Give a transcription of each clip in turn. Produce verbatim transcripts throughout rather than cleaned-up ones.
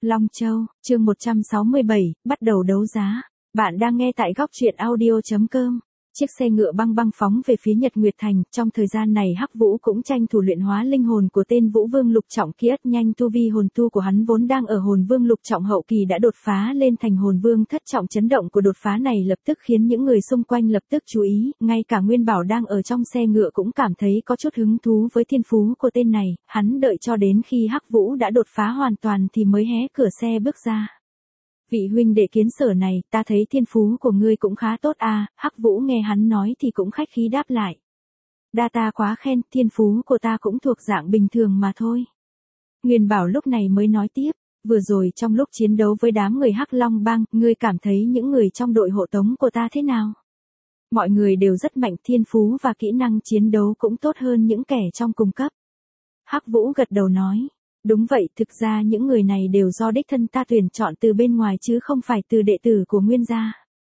Long Châu, chương một trăm sáu mươi bảy, bắt đầu đấu giá. Bạn đang nghe tại góc truyện audio chấm com. Chiếc xe ngựa băng băng phóng về phía Nhật Nguyệt Thành, trong thời gian này Hắc Vũ cũng tranh thủ luyện hóa linh hồn của tên Vũ Vương lục trọng kia, nhanh tu vi hồn tu của hắn vốn đang ở hồn vương lục trọng hậu kỳ đã đột phá lên thành hồn vương thất trọng. Chấn động của đột phá này lập tức khiến những người xung quanh lập tức chú ý, ngay cả Nguyên Bảo đang ở trong xe ngựa cũng cảm thấy có chút hứng thú với thiên phú của tên này, hắn đợi cho đến khi Hắc Vũ đã đột phá hoàn toàn thì mới hé cửa xe bước ra. Vị huynh đệ Kiến Sở này, ta thấy thiên phú của ngươi cũng khá tốt à, Hắc Vũ nghe hắn nói thì cũng khách khí đáp lại. Đa ta quá khen, thiên phú của ta cũng thuộc dạng bình thường mà thôi. Nguyên Bảo lúc này mới nói tiếp, vừa rồi trong lúc chiến đấu với đám người Hắc Long Bang, ngươi cảm thấy những người trong đội hộ tống của ta thế nào? Mọi người đều rất mạnh, thiên phú và kỹ năng chiến đấu cũng tốt hơn những kẻ trong cùng cấp. Hắc Vũ gật đầu nói. Đúng vậy, thực ra những người này đều do đích thân ta tuyển chọn từ bên ngoài chứ không phải từ đệ tử của Nguyên gia.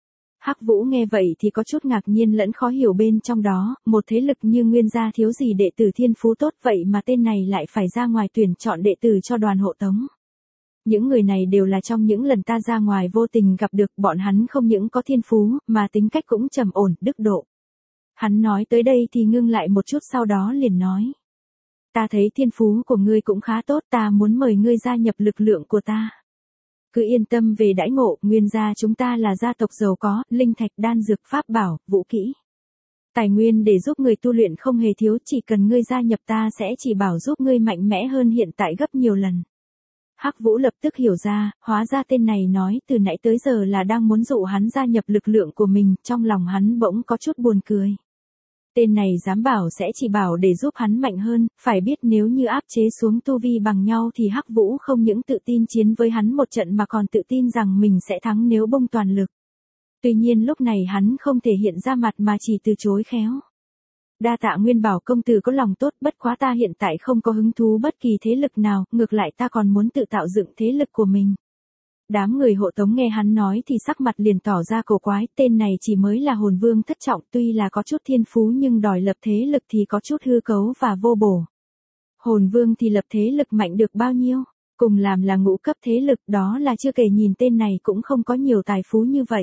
Hắc Vũ nghe vậy thì có chút ngạc nhiên lẫn khó hiểu bên trong đó, một thế lực như Nguyên gia thiếu gì đệ tử thiên phú tốt vậy mà tên này lại phải ra ngoài tuyển chọn đệ tử cho đoàn hộ tống. Những người này đều là trong những lần ta ra ngoài vô tình gặp được, bọn hắn không những có thiên phú, mà tính cách cũng trầm ổn, đức độ. Hắn nói tới đây thì ngưng lại một chút sau đó liền nói. Ta thấy thiên phú của ngươi cũng khá tốt, ta muốn mời ngươi gia nhập lực lượng của ta. Cứ yên tâm về đãi ngộ, Nguyên gia chúng ta là gia tộc giàu có, linh thạch, đan dược, pháp bảo, vũ kỹ. Tài nguyên để giúp người tu luyện không hề thiếu, chỉ cần ngươi gia nhập ta sẽ chỉ bảo giúp ngươi mạnh mẽ hơn hiện tại gấp nhiều lần. Hắc Vũ lập tức hiểu ra, hóa ra tên này nói từ nãy tới giờ là đang muốn dụ hắn gia nhập lực lượng của mình, trong lòng hắn bỗng có chút buồn cười. Tên này dám bảo sẽ chỉ bảo để giúp hắn mạnh hơn, phải biết nếu như áp chế xuống tu vi bằng nhau thì Hắc Vũ không những tự tin chiến với hắn một trận mà còn tự tin rằng mình sẽ thắng nếu bung toàn lực. Tuy nhiên lúc này hắn không thể hiện ra mặt mà chỉ từ chối khéo. Đa tạ Nguyên Bảo công tử có lòng tốt, bất quá ta hiện tại không có hứng thú bất kỳ thế lực nào, ngược lại ta còn muốn tự tạo dựng thế lực của mình. Đám người hộ tống nghe hắn nói thì sắc mặt liền tỏ ra cổ quái, tên này chỉ mới là hồn vương thất trọng, tuy là có chút thiên phú nhưng đòi lập thế lực thì có chút hư cấu và vô bổ. Hồn vương thì lập thế lực mạnh được bao nhiêu, cùng làm là ngũ cấp thế lực, đó là chưa kể nhìn tên này cũng không có nhiều tài phú như vậy.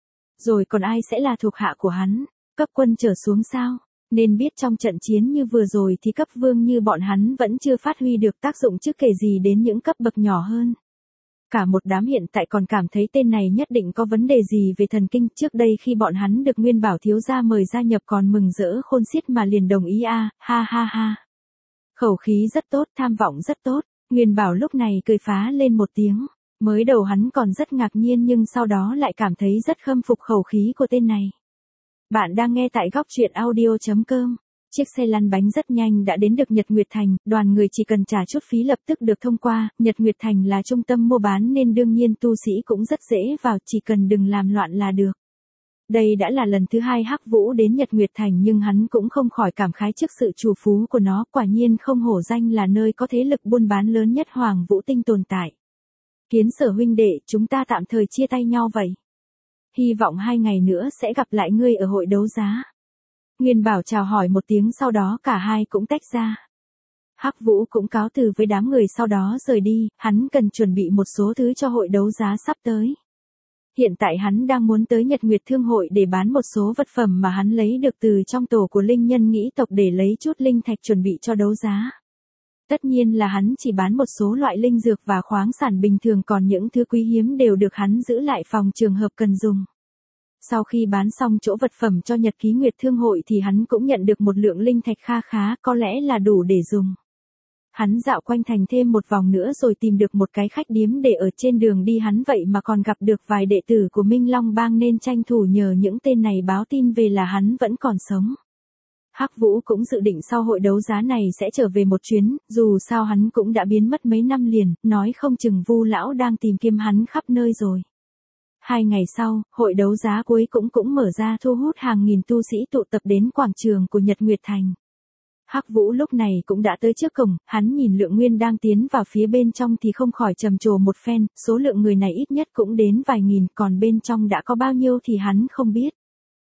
Rồi còn ai sẽ là thuộc hạ của hắn, cấp quân trở xuống sao? Nên biết trong trận chiến như vừa rồi thì cấp vương như bọn hắn vẫn chưa phát huy được tác dụng chứ kể gì đến những cấp bậc nhỏ hơn. Cả một đám hiện tại còn cảm thấy tên này nhất định có vấn đề gì về thần kinh, trước đây khi bọn hắn được Nguyên Bảo thiếu gia mời gia nhập còn mừng rỡ khôn xiết mà liền đồng ý a, à, ha ha ha. Khẩu khí rất tốt, tham vọng rất tốt, Nguyên Bảo lúc này cười phá lên một tiếng, mới đầu hắn còn rất ngạc nhiên nhưng sau đó lại cảm thấy rất khâm phục khẩu khí của tên này. Bạn đang nghe tại góc truyện audio chấm com. Chiếc xe lăn bánh rất nhanh đã đến được Nhật Nguyệt Thành, đoàn người chỉ cần trả chút phí lập tức được thông qua, Nhật Nguyệt Thành là trung tâm mua bán nên đương nhiên tu sĩ cũng rất dễ vào, chỉ cần đừng làm loạn là được. Đây đã là lần thứ hai Hắc Vũ đến Nhật Nguyệt Thành nhưng hắn cũng không khỏi cảm khái trước sự trù phú của nó, quả nhiên không hổ danh là nơi có thế lực buôn bán lớn nhất Hoàng Vũ Tinh tồn tại. Kiến Sở huynh đệ, chúng ta tạm thời chia tay nhau vậy. Hy vọng hai ngày nữa sẽ gặp lại ngươi ở hội đấu giá. Nguyên Bảo chào hỏi một tiếng sau đó cả hai cũng tách ra. Hắc Vũ cũng cáo từ với đám người sau đó rời đi, hắn cần chuẩn bị một số thứ cho hội đấu giá sắp tới. Hiện tại hắn đang muốn tới Nhật Nguyệt Thương hội để bán một số vật phẩm mà hắn lấy được từ trong tổ của linh nhân nghĩ tộc để lấy chút linh thạch chuẩn bị cho đấu giá. Tất nhiên là hắn chỉ bán một số loại linh dược và khoáng sản bình thường, còn những thứ quý hiếm đều được hắn giữ lại phòng trường hợp cần dùng. Sau khi bán xong chỗ vật phẩm cho Nhật Ký Nguyệt Thương hội thì hắn cũng nhận được một lượng linh thạch kha khá, có lẽ là đủ để dùng. Hắn dạo quanh thành thêm một vòng nữa rồi tìm được một cái khách điếm để ở trên đường đi, hắn vậy mà còn gặp được vài đệ tử của Minh Long Bang nên tranh thủ nhờ những tên này báo tin về là hắn vẫn còn sống. Hắc Vũ cũng dự định sau hội đấu giá này sẽ trở về một chuyến, dù sao hắn cũng đã biến mất mấy năm liền, nói không chừng Vu lão đang tìm kiếm hắn khắp nơi rồi. Hai ngày sau, hội đấu giá cuối cũng cũng mở ra thu hút hàng nghìn tu sĩ tụ tập đến quảng trường của Nhật Nguyệt Thành. Hắc Vũ lúc này cũng đã tới trước cổng, hắn nhìn lượng nguyên đang tiến vào phía bên trong thì không khỏi trầm trồ một phen, số lượng người này ít nhất cũng đến vài nghìn, còn bên trong đã có bao nhiêu thì hắn không biết.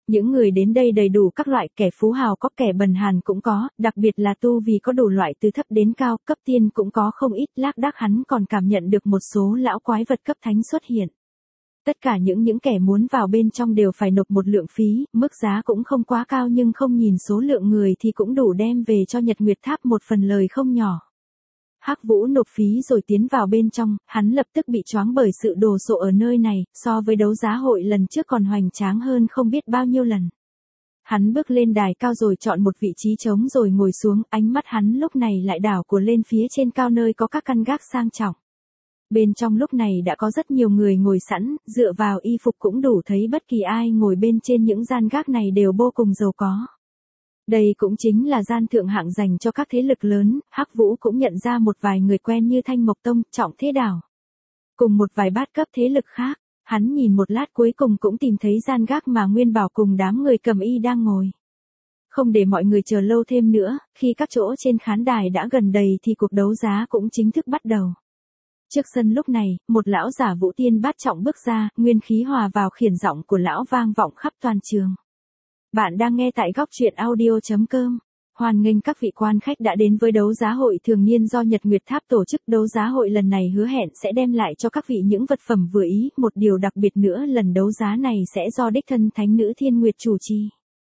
Những người đến đây đầy đủ các loại, kẻ phú hào có, kẻ bần hàn cũng có, đặc biệt là tu vì có đủ loại từ thấp đến cao, cấp tiên cũng có không ít, lác đác hắn còn cảm nhận được một số lão quái vật cấp thánh xuất hiện. Tất cả những những kẻ muốn vào bên trong đều phải nộp một lượng phí, mức giá cũng không quá cao nhưng không nhìn số lượng người thì cũng đủ đem về cho Nhật Nguyệt Tháp một phần lời không nhỏ. Hắc Vũ nộp phí rồi tiến vào bên trong, hắn lập tức bị choáng bởi sự đồ sộ ở nơi này, so với đấu giá hội lần trước còn hoành tráng hơn không biết bao nhiêu lần. Hắn bước lên đài cao rồi chọn một vị trí trống rồi ngồi xuống, ánh mắt hắn lúc này lại đảo của lên phía trên cao nơi có các căn gác sang trọng. Bên trong lúc này đã có rất nhiều người ngồi sẵn, dựa vào y phục cũng đủ thấy bất kỳ ai ngồi bên trên những gian gác này đều vô cùng giàu có. Đây cũng chính là gian thượng hạng dành cho các thế lực lớn, Hắc Vũ cũng nhận ra một vài người quen như Thanh Mộc Tông, Trọng Thế Đảo. Cùng một vài bát cấp thế lực khác, hắn nhìn một lát cuối cùng cũng tìm thấy gian gác mà Nguyên Bảo cùng đám người cầm y đang ngồi. Không để mọi người chờ lâu thêm nữa, khi các chỗ trên khán đài đã gần đầy thì cuộc đấu giá cũng chính thức bắt đầu. Trước sân lúc này, một lão giả Vũ Tiên bát trọng bước ra, nguyên khí hòa vào khiển giọng của lão vang vọng khắp toàn trường. Bạn đang nghe tại góc truyện audio chấm com. Hoan nghênh các vị quan khách đã đến với đấu giá hội thường niên do Nhật Nguyệt Tháp tổ chức. Đấu giá hội lần này hứa hẹn sẽ đem lại cho các vị những vật phẩm vừa ý. Một điều đặc biệt nữa, lần đấu giá này sẽ do đích thân Thánh nữ Thiên Nguyệt chủ trì.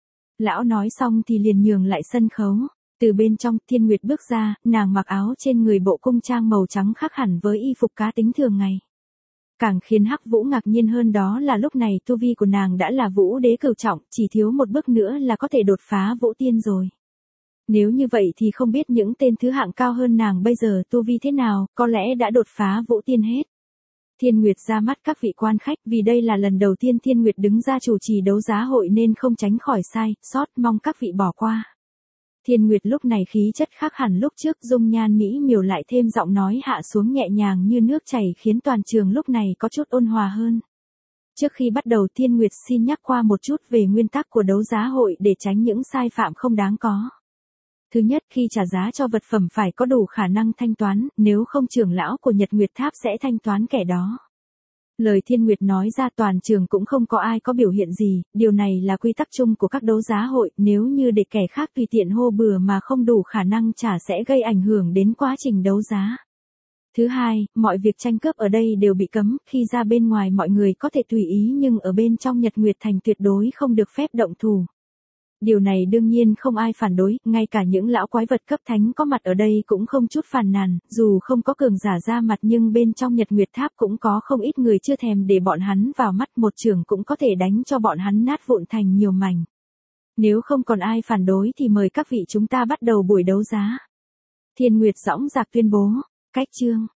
Lão nói xong thì liền nhường lại sân khấu. Từ bên trong, Thiên Nguyệt bước ra, nàng mặc áo trên người bộ cung trang màu trắng khác hẳn với y phục cá tính thường ngày. Càng khiến Hắc Vũ ngạc nhiên hơn đó là lúc này tu vi của nàng đã là Vũ Đế cửu trọng, chỉ thiếu một bước nữa là có thể đột phá Vũ Tiên rồi. Nếu như vậy thì không biết những tên thứ hạng cao hơn nàng bây giờ tu vi thế nào, có lẽ đã đột phá Vũ Tiên hết. Thiên Nguyệt ra mắt các vị quan khách, vì đây là lần đầu tiên Thiên Nguyệt đứng ra chủ trì đấu giá hội nên không tránh khỏi sai, sót, mong các vị bỏ qua. Thiên Nguyệt lúc này khí chất khác hẳn lúc trước, dung nhan mỹ miều lại thêm giọng nói hạ xuống nhẹ nhàng như nước chảy khiến toàn trường lúc này có chút ôn hòa hơn. Trước khi bắt đầu Thiên Nguyệt xin nhắc qua một chút về nguyên tắc của đấu giá hội để tránh những sai phạm không đáng có. Thứ nhất, khi trả giá cho vật phẩm phải có đủ khả năng thanh toán, nếu không trưởng lão của Nhật Nguyệt Tháp sẽ thanh toán kẻ đó. Lời Thiên Nguyệt nói ra toàn trường cũng không có ai có biểu hiện gì, điều này là quy tắc chung của các đấu giá hội, nếu như để kẻ khác tùy tiện hô bừa mà không đủ khả năng trả sẽ gây ảnh hưởng đến quá trình đấu giá. Thứ hai, mọi việc tranh cướp ở đây đều bị cấm, khi ra bên ngoài mọi người có thể tùy ý nhưng ở bên trong Nhật Nguyệt Thành tuyệt đối không được phép động thủ. Điều này đương nhiên không ai phản đối, ngay cả những lão quái vật cấp thánh có mặt ở đây cũng không chút phàn nàn, dù không có cường giả ra mặt nhưng bên trong Nhật Nguyệt Tháp cũng có không ít người chưa thèm để bọn hắn vào mắt, một chưởng cũng có thể đánh cho bọn hắn nát vụn thành nhiều mảnh. Nếu không còn ai phản đối thì mời các vị chúng ta bắt đầu buổi đấu giá. Thiên Nguyệt dõng dạc tuyên bố, cách chương.